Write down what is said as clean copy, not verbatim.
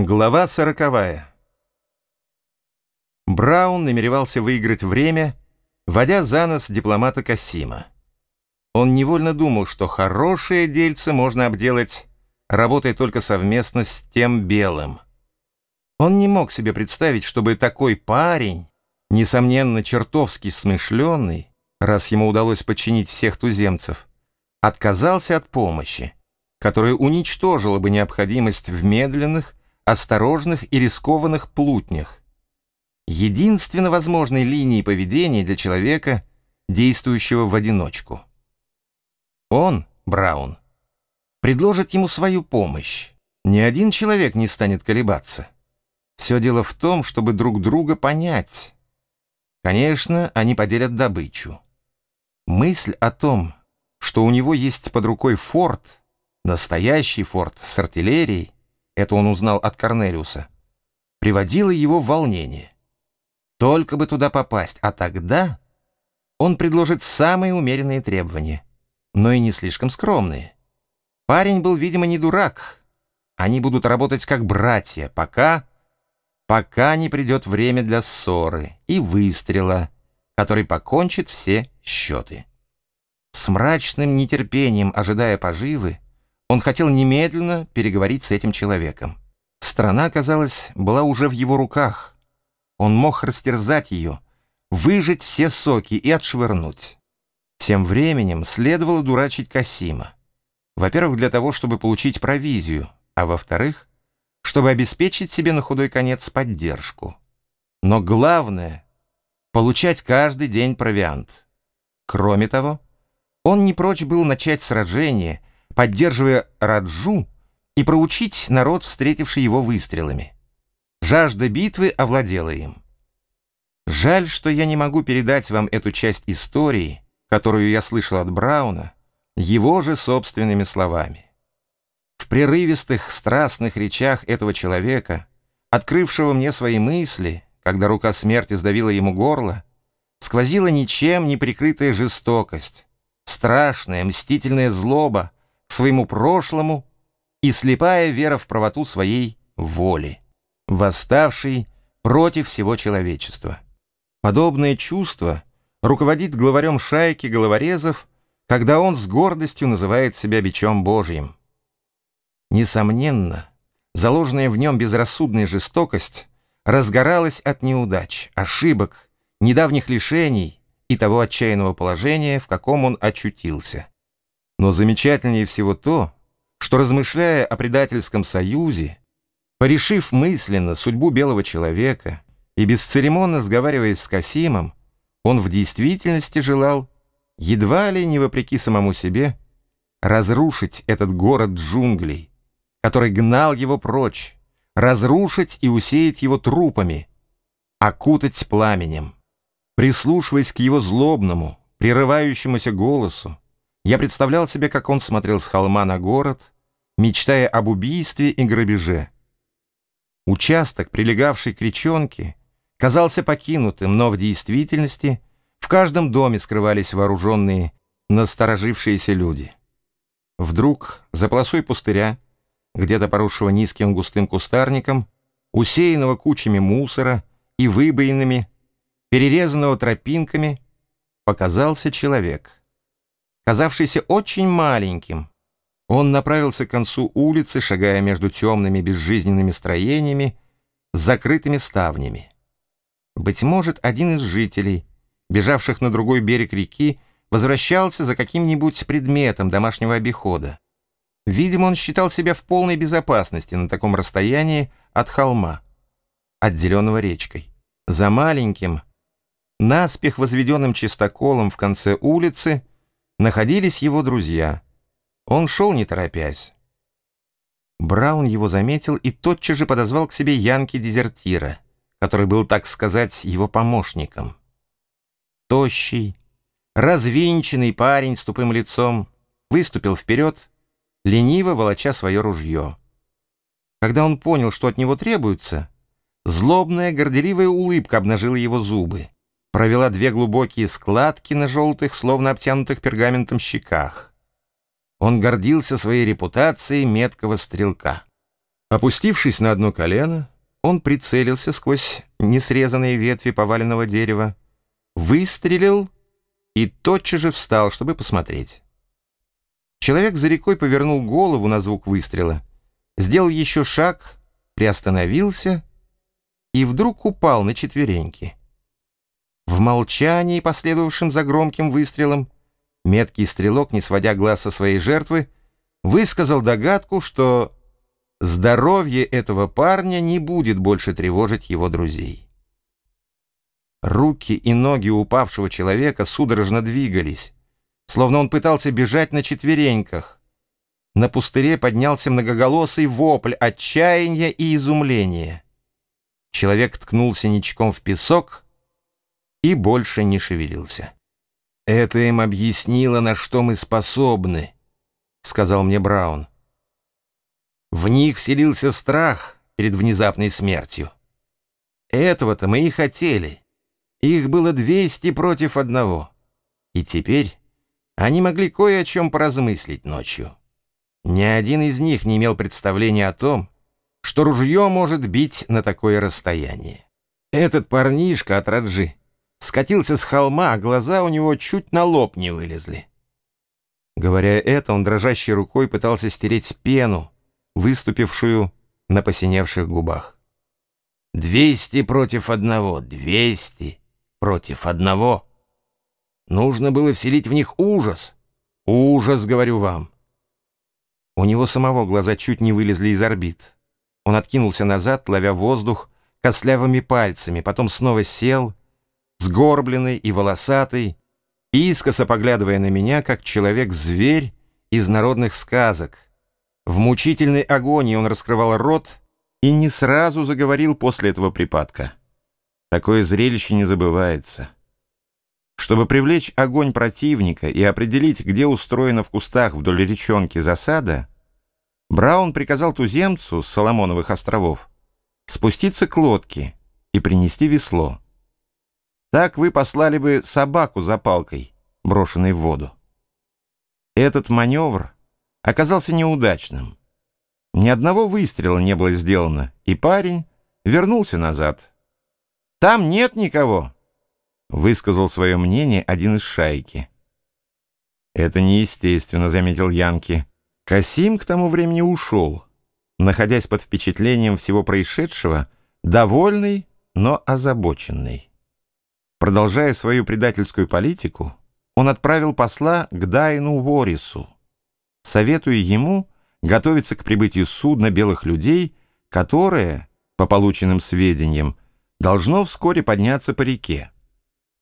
Глава 40. Браун намеревался выиграть время, водя за нос дипломата Касима. Он невольно думал, что хорошее дельце можно обделать, работая только совместно с тем белым. Он не мог себе представить, чтобы такой парень, несомненно чертовски смышленый, раз ему удалось подчинить всех туземцев, отказался от помощи, которая уничтожила бы необходимость в медленных, осторожных и рискованных плутнях, единственно возможной линией поведения для человека, действующего в одиночку. Он, Браун, предложит ему свою помощь. Ни один человек не станет колебаться. Все дело в том, чтобы друг друга понять. Конечно, они поделят добычу. Мысль о том, что у него есть под рукой форт, настоящий форт с артиллерией, это он узнал от Корнелиуса, приводило его в волнение. Только бы туда попасть, а тогда он предложит самые умеренные требования, но и не слишком скромные. Парень был, видимо, не дурак. Они будут работать как братья, пока не придет время для ссоры и выстрела, который покончит все счеты. С мрачным нетерпением, ожидая поживы, он хотел немедленно переговорить с этим человеком. Страна, казалось, была уже в его руках. Он мог растерзать ее, выжать все соки и отшвырнуть. Тем временем следовало дурачить Касима. Во-первых, для того, чтобы получить провизию, а во-вторых, чтобы обеспечить себе на худой конец поддержку. Но главное — получать каждый день провиант. Кроме того, он не прочь был начать сражение, поддерживая Раджу, и проучить народ, встретивший его выстрелами. Жажда битвы овладела им. Жаль, что я не могу передать вам эту часть истории, которую я слышал от Брауна, его же собственными словами. В прерывистых, страстных речах этого человека, открывшего мне свои мысли, когда рука смерти сдавила ему горло, сквозила ничем не прикрытая жестокость, страшная, мстительная злоба к своему прошлому и слепая вера в правоту своей воли, восставшей против всего человечества. Подобное чувство руководит главарем шайки головорезов, когда он с гордостью называет себя бичом Божьим. Несомненно, заложенная в нем безрассудная жестокость разгоралась от неудач, ошибок, недавних лишений и того отчаянного положения, в каком он очутился. Но замечательнее всего то, что, размышляя о предательском союзе, порешив мысленно судьбу белого человека и бесцеремонно сговариваясь с Касимом, он в действительности желал, едва ли не вопреки самому себе, разрушить этот город джунглей, который гнал его прочь, разрушить и усеять его трупами, окутать пламенем. Прислушиваясь к его злобному, прерывающемуся голосу, я представлял себе, как он смотрел с холма на город, мечтая об убийстве и грабеже. Участок, прилегавший к речонке, казался покинутым, но в действительности в каждом доме скрывались вооруженные, насторожившиеся люди. Вдруг за полосой пустыря, где-то поросшего низким густым кустарником, усеянного кучами мусора и выбоинами, перерезанного тропинками, показался человек, казавшийся очень маленьким. Он направился к концу улицы, шагая между темными безжизненными строениями с закрытыми ставнями. Быть может, один из жителей, бежавших на другой берег реки, возвращался за каким-нибудь предметом домашнего обихода. Видимо, он считал себя в полной безопасности на таком расстоянии от холма, отделенного речкой. За маленьким, наспех возведенным чистоколом в конце улицы находились его друзья. Он шел не торопясь. Браун его заметил и тотчас же подозвал к себе янки-дезертира, который был, так сказать, его помощником. Тощий, развинченный парень с тупым лицом выступил вперед, лениво волоча свое ружье. Когда он понял, что от него требуется, злобная, горделивая улыбка обнажила его зубы, провела две глубокие складки на желтых, словно обтянутых пергаментом щеках. Он гордился своей репутацией меткого стрелка. Опустившись на одно колено, он прицелился сквозь несрезанные ветви поваленного дерева, выстрелил и тотчас же встал, чтобы посмотреть. Человек за рекой повернул голову на звук выстрела, сделал еще шаг, приостановился и вдруг упал на четвереньки. В молчании, последовавшем за громким выстрелом, меткий стрелок, не сводя глаз со своей жертвы, высказал догадку, что здоровье этого парня не будет больше тревожить его друзей. Руки и ноги упавшего человека судорожно двигались, словно он пытался бежать на четвереньках. На пустыре поднялся многоголосый вопль отчаяния и изумления. Человек ткнулся ничком в песок и больше не шевелился. «Это им объяснило, на что мы способны», — сказал мне Браун. В них вселился страх перед внезапной смертью. Этого-то мы и хотели. Их было 200 против 1. И теперь они могли кое о чем поразмыслить ночью. Ни один из них не имел представления о том, что ружье может бить на такое расстояние. Этот парнишка от Раджи скатился с холма, а глаза у него чуть на лоб не вылезли. Говоря это, он дрожащей рукой пытался стереть пену, выступившую на посиневших губах. 200 против 1, 200 против 1. Нужно было вселить в них ужас. Ужас, говорю вам. У него самого глаза чуть не вылезли из орбит. Он откинулся назад, ловя воздух костлявыми пальцами, потом снова сел, сгорбленный и волосатый, искоса поглядывая на меня, как человек-зверь из народных сказок. В мучительной агонии он раскрывал рот и не сразу заговорил после этого припадка. Такое зрелище не забывается. Чтобы привлечь огонь противника и определить, где устроена в кустах вдоль речонки засада, Браун приказал туземцу с Соломоновых островов спуститься к лодке и принести весло. Так вы послали бы собаку за палкой, брошенной в воду. Этот маневр оказался неудачным. Ни одного выстрела не было сделано, и парень вернулся назад. «Там нет никого», — высказал свое мнение один из шайки. «Это неестественно», — заметил Янки. Касим к тому времени ушел, находясь под впечатлением всего происшедшего, довольный, но озабоченный. Продолжая свою предательскую политику, он отправил посла к Дайну Ворису, советуя ему готовиться к прибытию судна белых людей, которое, по полученным сведениям, должно вскоре подняться по реке.